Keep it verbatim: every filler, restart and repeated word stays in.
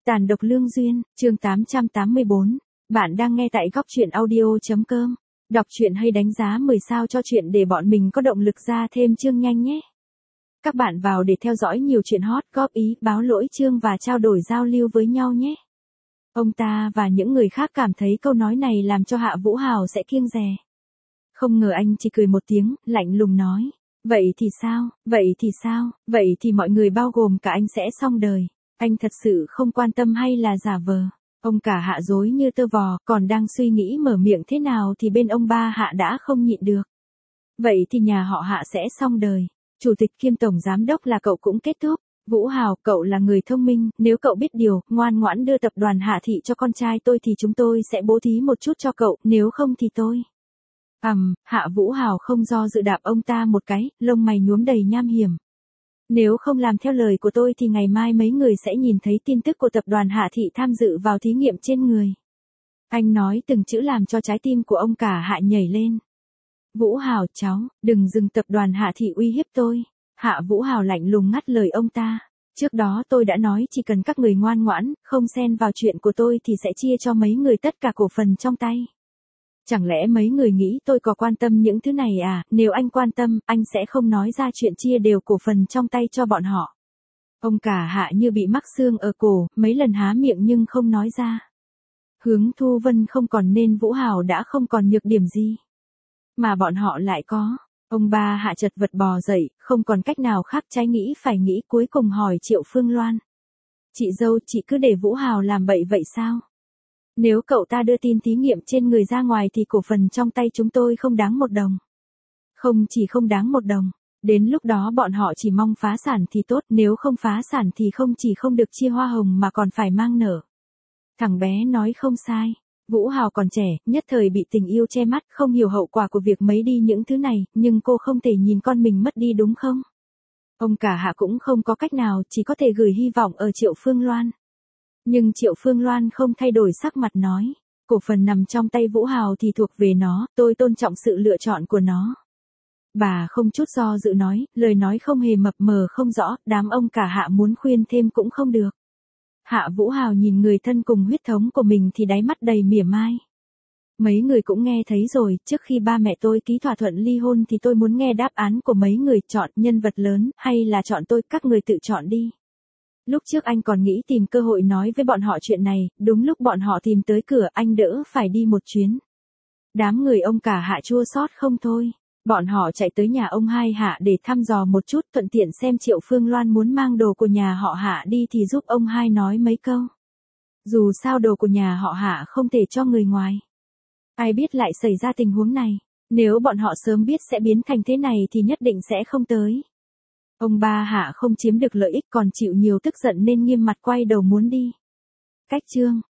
Tàn độc lương duyên, chương tám trăm tám mươi bốn. Bạn đang nghe tại góc truyện audio.com. Đọc truyện hay đánh giá mười sao cho chuyện để bọn mình có động lực ra thêm chương nhanh nhé. Các bạn vào để theo dõi nhiều chuyện hot, góp ý, báo lỗi chương và trao đổi giao lưu với nhau nhé. Ông ta và những người khác cảm thấy câu nói này làm cho Hạ Vũ Hào sẽ kiêng dè. Không ngờ anh chỉ cười một tiếng, lạnh lùng nói. Vậy thì sao, vậy thì sao, vậy thì mọi người bao gồm cả anh sẽ xong đời. Anh thật sự không quan tâm hay là giả vờ. Ông cả Hạ dối như tơ vò, còn đang suy nghĩ mở miệng thế nào thì bên ông ba Hạ đã không nhịn được. Vậy thì nhà họ Hạ sẽ xong đời. Chủ tịch kiêm tổng giám đốc là cậu cũng kết thúc. Vũ Hào, cậu là người thông minh, nếu cậu biết điều, ngoan ngoãn đưa tập đoàn Hạ Thị cho con trai tôi thì chúng tôi sẽ bố thí một chút cho cậu, nếu không thì tôi. Ầm, um, Hạ Vũ Hào không do dự đạp ông ta một cái, lông mày nhuốm đầy nham hiểm. Nếu không làm theo lời của tôi thì ngày mai mấy người sẽ nhìn thấy tin tức của tập đoàn Hạ Thị tham dự vào thí nghiệm trên người. Anh nói từng chữ làm cho trái tim của ông cả Hạ nhảy lên. Vũ Hào, cháu, đừng dừng tập đoàn Hạ Thị uy hiếp tôi. Hạ Vũ Hào lạnh lùng ngắt lời ông ta. Trước đó tôi đã nói chỉ cần các người ngoan ngoãn, không xen vào chuyện của tôi thì sẽ chia cho mấy người tất cả cổ phần trong tay. Chẳng lẽ mấy người nghĩ tôi có quan tâm những thứ này à, nếu anh quan tâm, anh sẽ không nói ra chuyện chia đều cổ phần trong tay cho bọn họ. Ông cả Hạ như bị mắc xương ở cổ, mấy lần há miệng nhưng không nói ra. Hướng Thu Vân không còn nên Vũ Hào đã không còn nhược điểm gì. Mà bọn họ lại có. Ông ba Hạ chật vật bò dậy, không còn cách nào khác trái nghĩ phải nghĩ cuối cùng hỏi Triệu Phương Loan. Chị dâu, chị cứ để Vũ Hào làm bậy vậy sao? Nếu cậu ta đưa tin thí nghiệm trên người ra ngoài thì cổ phần trong tay chúng tôi không đáng một đồng. Không chỉ không đáng một đồng, đến lúc đó bọn họ chỉ mong phá sản thì tốt, nếu không phá sản thì không chỉ không được chia hoa hồng mà còn phải mang nợ. Thằng bé nói không sai, Vũ Hào còn trẻ, nhất thời bị tình yêu che mắt, không hiểu hậu quả của việc mấy đi những thứ này, nhưng cô không thể nhìn con mình mất đi đúng không? Ông cả Hạ cũng không có cách nào, chỉ có thể gửi hy vọng ở Triệu Phương Loan. Nhưng Triệu Phương Loan không thay đổi sắc mặt nói, cổ phần nằm trong tay Vũ Hào thì thuộc về nó, tôi tôn trọng sự lựa chọn của nó. Bà không chút do dự nói, lời nói không hề mập mờ không rõ, đám ông cả Hạ muốn khuyên thêm cũng không được. Hạ Vũ Hào nhìn người thân cùng huyết thống của mình thì đáy mắt đầy mỉa mai. Mấy người cũng nghe thấy rồi, trước khi ba mẹ tôi ký thỏa thuận ly hôn thì tôi muốn nghe đáp án của mấy người, chọn nhân vật lớn hay là chọn tôi, các người tự chọn đi. Lúc trước anh còn nghĩ tìm cơ hội nói với bọn họ chuyện này, đúng lúc bọn họ tìm tới cửa anh đỡ phải đi một chuyến. Đám người ông cả Hạ chua xót không thôi. Bọn họ chạy tới nhà ông hai Hạ để thăm dò một chút, thuận tiện xem Triệu Phương Loan muốn mang đồ của nhà họ Hạ đi thì giúp ông hai nói mấy câu. Dù sao đồ của nhà họ Hạ không thể cho người ngoài. Ai biết lại xảy ra tình huống này, nếu bọn họ sớm biết sẽ biến thành thế này thì nhất định sẽ không tới. Ông ba Hạ không chiếm được lợi ích còn chịu nhiều tức giận nên nghiêm mặt quay đầu muốn đi. Cách chương